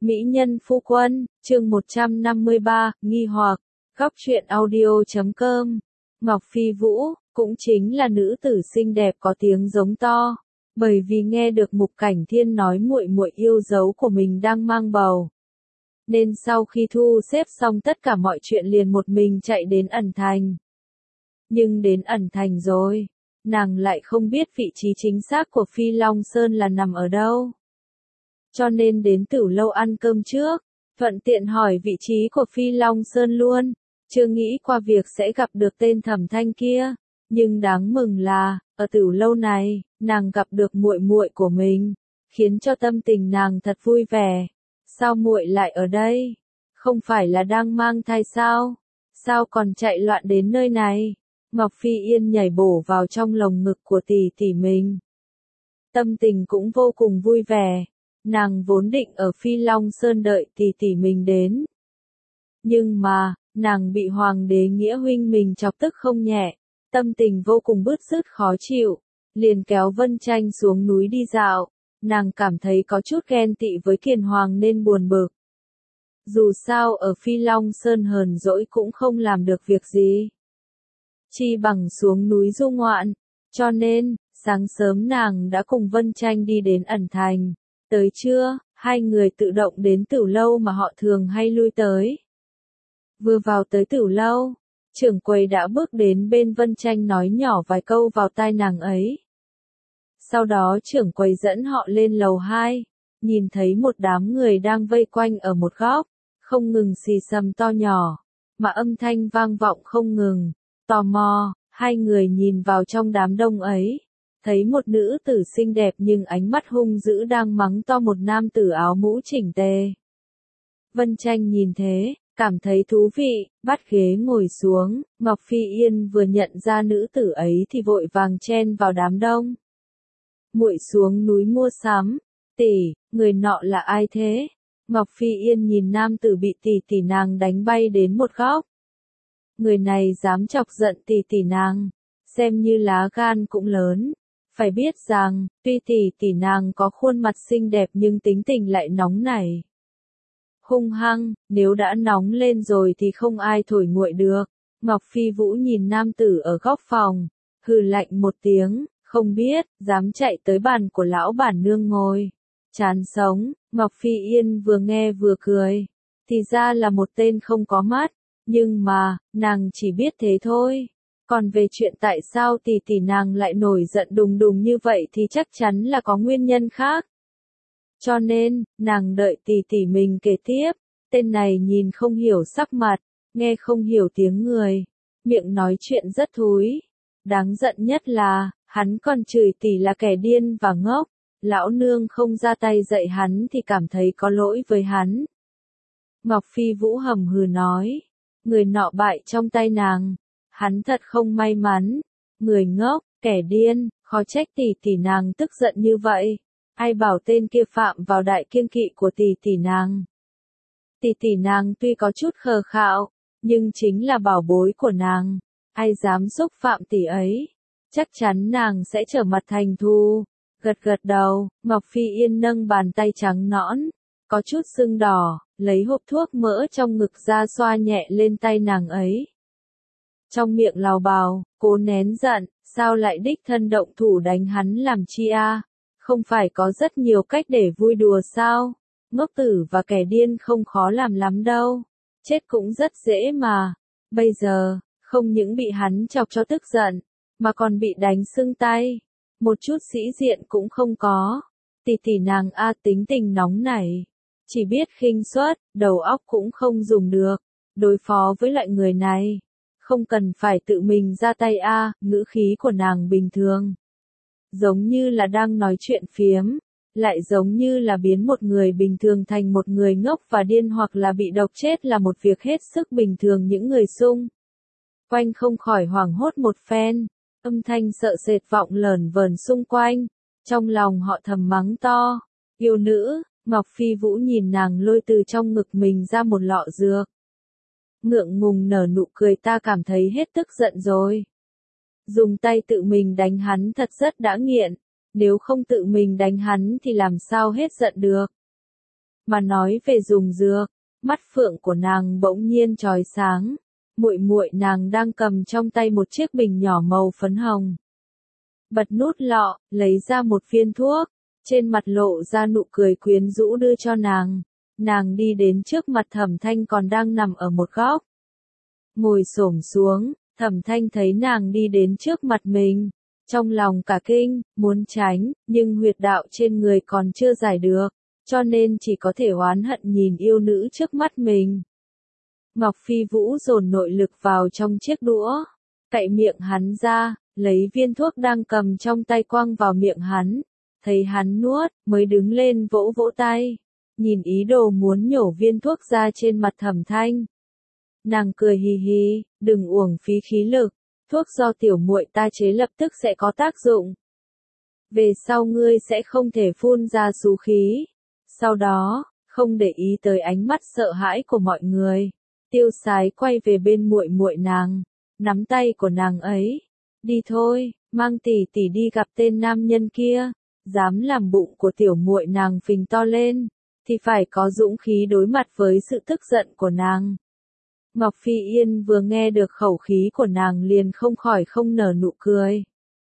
Mỹ nhân phu quân, chương 153, nghi hoặc, góc truyện audio.com. Ngọc Phi Vũ, cũng chính là nữ tử xinh đẹp có tiếng giống to, bởi vì nghe được Mục Cảnh Thiên nói muội muội yêu dấu của mình đang mang bầu. Nên sau khi thu xếp xong tất cả mọi chuyện liền một mình chạy đến ẩn thành. Nhưng đến ẩn thành rồi, nàng lại không biết vị trí chính xác của Phi Long Sơn là nằm ở đâu. Cho nên đến Tửu Lâu ăn cơm trước, thuận tiện hỏi vị trí của Phi Long Sơn luôn, chưa nghĩ qua việc sẽ gặp được tên Thẩm Thanh kia, nhưng đáng mừng là, ở Tửu Lâu này, nàng gặp được muội muội của mình, khiến cho tâm tình nàng thật vui vẻ. Sao muội lại ở đây? Không phải là đang mang thai sao? Sao còn chạy loạn đến nơi này? Ngọc Phi Yên nhảy bổ vào trong lồng ngực của tỷ tỷ mình. Tâm tình cũng vô cùng vui vẻ. Nàng vốn định ở Phi Long Sơn đợi tỷ tỷ mình đến. Nhưng mà, nàng bị Hoàng đế Nghĩa huynh mình chọc tức không nhẹ, tâm tình vô cùng bứt rứt khó chịu, liền kéo Vân Tranh xuống núi đi dạo. Nàng cảm thấy có chút ghen tị với Kiền Hoàng nên buồn bực. Dù sao ở Phi Long Sơn hờn dỗi cũng không làm được việc gì. Chi bằng xuống núi du ngoạn, cho nên, sáng sớm nàng đã cùng Vân Tranh đi đến ẩn thành. Tới trưa, hai người tự động đến Tửu Lâu mà họ thường hay lui tới. Vừa vào tới Tửu Lâu, trưởng quầy đã bước đến bên Vân Tranh nói nhỏ vài câu vào tai nàng ấy. Sau đó trưởng quầy dẫn họ lên lầu 2, nhìn thấy một đám người đang vây quanh ở một góc, không ngừng xì xầm to nhỏ, mà âm thanh vang vọng không ngừng. Tò mò, hai người nhìn vào trong đám đông ấy, thấy một nữ tử xinh đẹp nhưng ánh mắt hung dữ đang mắng to một nam tử áo mũ chỉnh tề. Vân Tranh nhìn thế, cảm thấy thú vị, bắt ghế ngồi xuống, Ngọc Phi Yên vừa nhận ra nữ tử ấy thì vội vàng chen vào đám đông. Muội xuống núi mua sắm, tỷ, người nọ là ai thế? Ngọc Phi Yên nhìn nam tử bị tỷ tỷ nàng đánh bay đến một góc. Người này dám chọc giận tỷ tỷ nàng, xem như lá gan cũng lớn. Phải biết rằng, tuy tỷ tỷ nàng có khuôn mặt xinh đẹp nhưng tính tình lại nóng nảy. Hung hăng, nếu đã nóng lên rồi thì không ai thổi nguội được. Ngọc Phi Vũ nhìn nam tử ở góc phòng, hừ lạnh một tiếng, không biết, dám chạy tới bàn của lão bản nương ngồi. Chán sống, Ngọc Phi Yên vừa nghe vừa cười. Thì ra là một tên không có mắt, nhưng mà, nàng chỉ biết thế thôi. Còn về chuyện tại sao tỷ tỷ nàng lại nổi giận đùng đùng như vậy thì chắc chắn là có nguyên nhân khác. Cho nên, nàng đợi tỷ tỷ mình kể tiếp. Tên này nhìn không hiểu sắc mặt, nghe không hiểu tiếng người, miệng nói chuyện rất thúi. Đáng giận nhất là, hắn còn chửi tỷ là kẻ điên và ngốc. Lão nương không ra tay dạy hắn thì cảm thấy có lỗi với hắn. Ngọc Phi Vũ hầm hừ nói, người nọ bại trong tay nàng. Hắn thật không may mắn, người ngốc, kẻ điên, khó trách tỷ tỷ nàng tức giận như vậy. Ai bảo tên kia phạm vào đại kiêng kỵ của tỷ tỷ nàng. Tỷ tỷ nàng tuy có chút khờ khạo, nhưng chính là bảo bối của nàng. Ai dám xúc phạm tỷ ấy, chắc chắn nàng sẽ trở mặt thành thù. Gật gật đầu, Ngọc Phi Yên nâng bàn tay trắng nõn, có chút sưng đỏ, lấy hộp thuốc mỡ trong ngực ra xoa nhẹ lên tay nàng ấy. Trong miệng lào bào, cố nén giận, sao lại đích thân động thủ đánh hắn làm chi a? Không phải có rất nhiều cách để vui đùa sao? Ngốc tử và kẻ điên không khó làm lắm đâu. Chết cũng rất dễ mà. Bây giờ, không những bị hắn chọc cho tức giận, mà còn bị đánh sưng tay. Một chút sĩ diện cũng không có. Tỷ tỷ nàng tính tình nóng nảy. Chỉ biết khinh suất, đầu óc cũng không dùng được. Đối phó với loại người này. Không cần phải tự mình ra tay ngữ khí của nàng bình thường. Giống như là đang nói chuyện phiếm, lại giống như là biến một người bình thường thành một người ngốc và điên hoặc là bị độc chết là một việc hết sức bình thường những người xung quanh không khỏi hoảng hốt một phen, âm thanh sợ sệt vọng lởn vởn xung quanh, trong lòng họ thầm mắng to, yêu nữ. Ngọc Phi Vũ nhìn nàng lôi từ trong ngực mình ra một lọ dược. Ngượng ngùng nở nụ cười, ta cảm thấy hết tức giận rồi. Dùng tay tự mình đánh hắn thật rất đã nghiện, nếu không tự mình đánh hắn thì làm sao hết giận được. Mà nói về dùng dược, mắt phượng của nàng bỗng nhiên chói sáng. Muội muội nàng đang cầm trong tay một chiếc bình nhỏ màu phấn hồng. Bật nút lọ, lấy ra một viên thuốc, trên mặt lộ ra nụ cười quyến rũ đưa cho nàng. Nàng đi đến trước mặt Thẩm Thanh còn đang nằm ở một góc. Ngồi xổm xuống, Thẩm Thanh thấy nàng đi đến trước mặt mình. Trong lòng cả kinh, muốn tránh, nhưng huyệt đạo trên người còn chưa giải được, cho nên chỉ có thể oán hận nhìn yêu nữ trước mắt mình. Ngọc Phi Vũ dồn nội lực vào trong chiếc đũa, cậy miệng hắn ra, lấy viên thuốc đang cầm trong tay quăng vào miệng hắn. Thấy hắn nuốt, mới đứng lên vỗ vỗ tay, nhìn ý đồ muốn nhổ viên thuốc ra trên mặt Thẩm Thanh. Nàng cười hì hì, đừng uổng phí khí lực, thuốc do tiểu muội ta chế lập tức sẽ có tác dụng. Về sau ngươi sẽ không thể phun ra xú khí. Sau đó, không để ý tới ánh mắt sợ hãi của mọi người, Tiêu Sái quay về bên muội muội nàng, nắm tay của nàng ấy. Đi thôi, mang tỷ tỷ đi gặp tên nam nhân kia, dám làm bụng của tiểu muội nàng phình to lên, thì phải có dũng khí đối mặt với sự tức giận của nàng. Ngọc Phi Yên vừa nghe được khẩu khí của nàng liền không khỏi không nở nụ cười.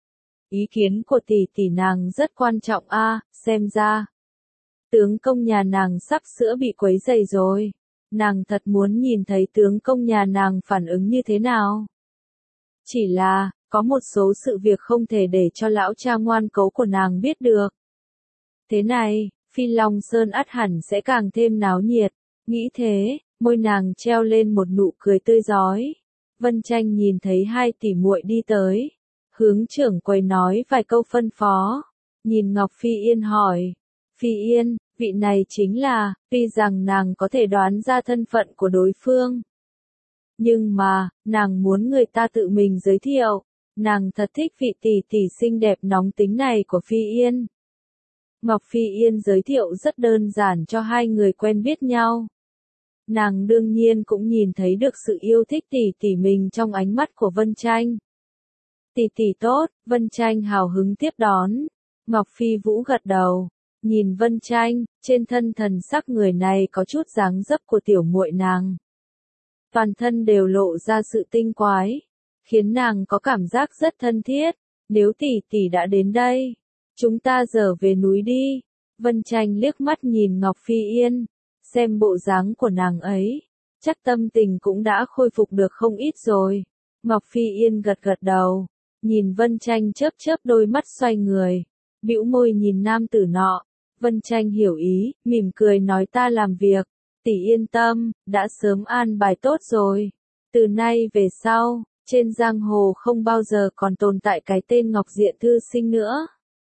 Ý kiến của tỷ tỷ nàng rất quan trọng a, xem ra tướng công nhà nàng sắp sửa bị quấy rầy rồi. Nàng thật muốn nhìn thấy tướng công nhà nàng phản ứng như thế nào. Chỉ là, có một số sự việc không thể để cho lão cha ngoan cố của nàng biết được. Thế này, Phi Long Sơn ắt hẳn sẽ càng thêm náo nhiệt. Nghĩ thế, môi nàng treo lên một nụ cười tươi rói. Vân Tranh nhìn thấy hai tỷ muội đi tới, hướng trưởng quầy nói vài câu phân phó. Nhìn Ngọc Phi Yên hỏi, Phi Yên, vị này chính là, tuy rằng nàng có thể đoán ra thân phận của đối phương. Nhưng mà, nàng muốn người ta tự mình giới thiệu, nàng thật thích vị tỷ tỷ xinh đẹp nóng tính này của Phi Yên. Ngọc Phi Yên giới thiệu rất đơn giản cho hai người quen biết nhau. Nàng đương nhiên cũng nhìn thấy được sự yêu thích tỷ tỷ mình trong ánh mắt của Vân Tranh. Tỷ tỷ tốt, Vân Tranh hào hứng tiếp đón. Ngọc Phi Vũ gật đầu, nhìn Vân Tranh, trên thân thần sắc người này có chút dáng dấp của tiểu muội nàng. Toàn thân đều lộ ra sự tinh quái, khiến nàng có cảm giác rất thân thiết. Nếu tỷ tỷ đã đến đây, chúng ta giờ về núi đi. Vân Tranh liếc mắt nhìn Ngọc Phi Yên, xem bộ dáng của nàng ấy, chắc tâm tình cũng đã khôi phục được không ít rồi. Ngọc Phi Yên gật gật đầu, nhìn Vân Tranh chớp chớp đôi mắt xoay người, bĩu môi nhìn nam tử nọ. Vân Tranh hiểu ý, mỉm cười nói ta làm việc, tỷ yên tâm, đã sớm an bài tốt rồi. Từ nay về sau, trên giang hồ không bao giờ còn tồn tại cái tên Ngọc Diện thư sinh nữa.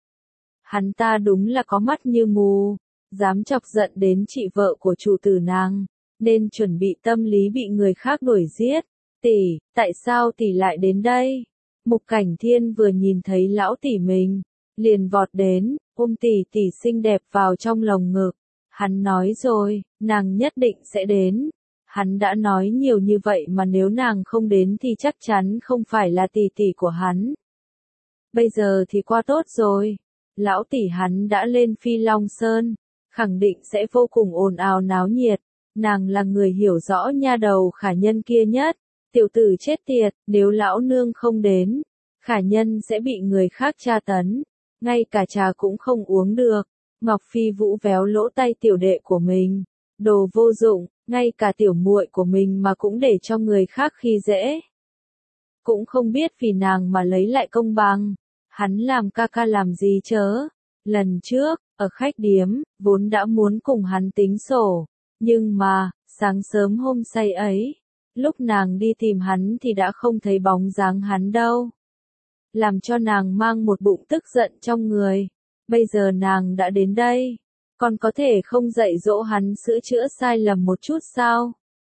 Hắn ta đúng là có mắt như mù, dám chọc giận đến chị vợ của chủ tử nàng, nên chuẩn bị tâm lý bị người khác đuổi giết. Tỷ, tại sao tỷ lại đến đây? Mục Cảnh Thiên vừa nhìn thấy lão tỷ mình, liền vọt đến, ôm tỷ tỷ xinh đẹp vào trong lồng ngực. Hắn nói rồi, nàng nhất định sẽ đến. Hắn đã nói nhiều như vậy mà nếu nàng không đến thì chắc chắn không phải là tỷ tỷ của hắn. Bây giờ thì qua tốt rồi. Lão tỷ hắn đã lên Phi Long Sơn, khẳng định sẽ vô cùng ồn ào náo nhiệt. Nàng là người hiểu rõ nha đầu Khả Nhân kia nhất. Tiểu tử chết tiệt, nếu lão nương không đến, Khả Nhân sẽ bị người khác tra tấn, ngay cả trà cũng không uống được. Ngọc Phi Vũ véo lỗ tay tiểu đệ của mình, đồ vô dụng, ngay cả tiểu muội của mình mà cũng để cho người khác khi dễ. Cũng không biết vì nàng mà lấy lại công bằng, hắn làm ca ca làm gì chớ. Lần trước, ở khách điếm, vốn đã muốn cùng hắn tính sổ, nhưng mà, sáng sớm hôm say ấy, lúc nàng đi tìm hắn thì đã không thấy bóng dáng hắn đâu. Làm cho nàng mang một bụng tức giận trong người. Bây giờ nàng đã đến đây, còn có thể không dạy dỗ hắn sửa chữa sai lầm một chút sao?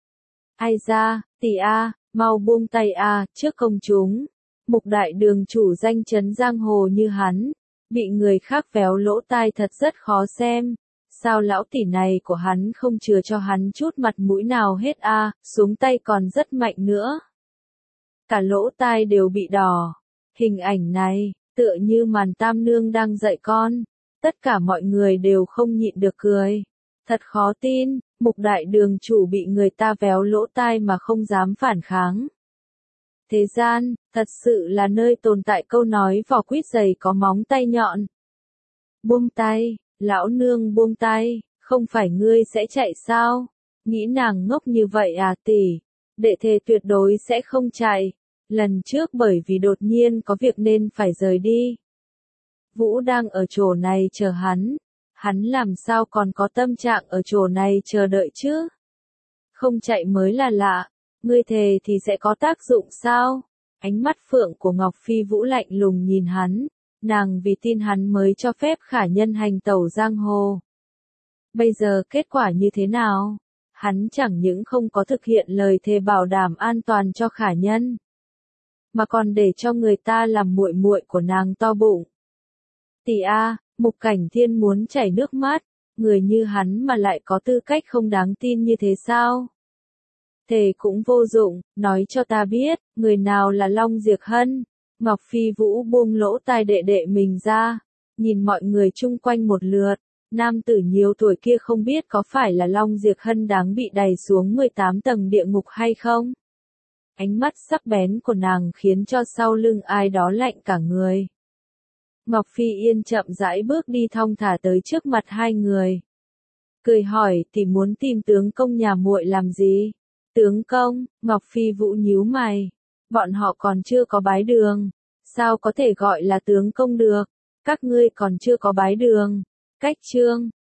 Ai ra, tỷ a, mau buông tay a, trước công chúng. Mục đại đường chủ danh chấn giang hồ như hắn, bị người khác véo lỗ tai thật rất khó xem. Sao lão tỷ này của hắn không chừa cho hắn chút mặt mũi nào hết a, xuống tay còn rất mạnh nữa. Cả lỗ tai đều bị đỏ. Hình ảnh này, tựa như màn tam nương đang dạy con. Tất cả mọi người đều không nhịn được cười. Thật khó tin, Mục đại đường chủ bị người ta véo lỗ tai mà không dám phản kháng. Thế gian, thật sự là nơi tồn tại câu nói vỏ quýt dày có móng tay nhọn. Buông tay, lão nương buông tay, không phải ngươi sẽ chạy sao? Nghĩ nàng ngốc như vậy à tỷ? Đệ thề tuyệt đối sẽ không chạy. Lần trước bởi vì đột nhiên có việc nên phải rời đi. Vũ đang ở chỗ này chờ hắn làm sao còn có tâm trạng ở chỗ này chờ đợi chứ? Không chạy mới là lạ, ngươi thề thì sẽ có tác dụng sao? Ánh mắt phượng của Ngọc Phi Vũ lạnh lùng nhìn hắn, nàng vì tin hắn mới cho phép khả nhân hành tẩu giang hồ. Bây giờ kết quả như thế nào? Hắn chẳng những không có thực hiện lời thề bảo đảm an toàn cho khả nhân, mà còn để cho người ta làm muội muội của nàng to bụng. Tỷ a, Mục Cảnh Thiên muốn chảy nước mắt, người như hắn mà lại có tư cách không đáng tin như thế sao? Thề cũng vô dụng, nói cho ta biết, người nào là Long Diệc Hân? Ngọc Phi Vũ buông lỗ tai đệ đệ mình ra, nhìn mọi người chung quanh một lượt, nam tử nhiều tuổi kia không biết có phải là Long Diệc Hân đáng bị đày xuống 18 tầng địa ngục hay không? Ánh mắt sắc bén của nàng khiến cho sau lưng ai đó lạnh cả người. Ngọc Phi Yên chậm rãi bước đi thong thả tới trước mặt hai người. Cười hỏi tỷ muốn tìm tướng công nhà muội làm gì? Tướng công, Ngọc Phi Vũ nhíu mày. Bọn họ còn chưa có bái đường. Sao có thể gọi là tướng công được? Các ngươi còn chưa có bái đường. Cách chương.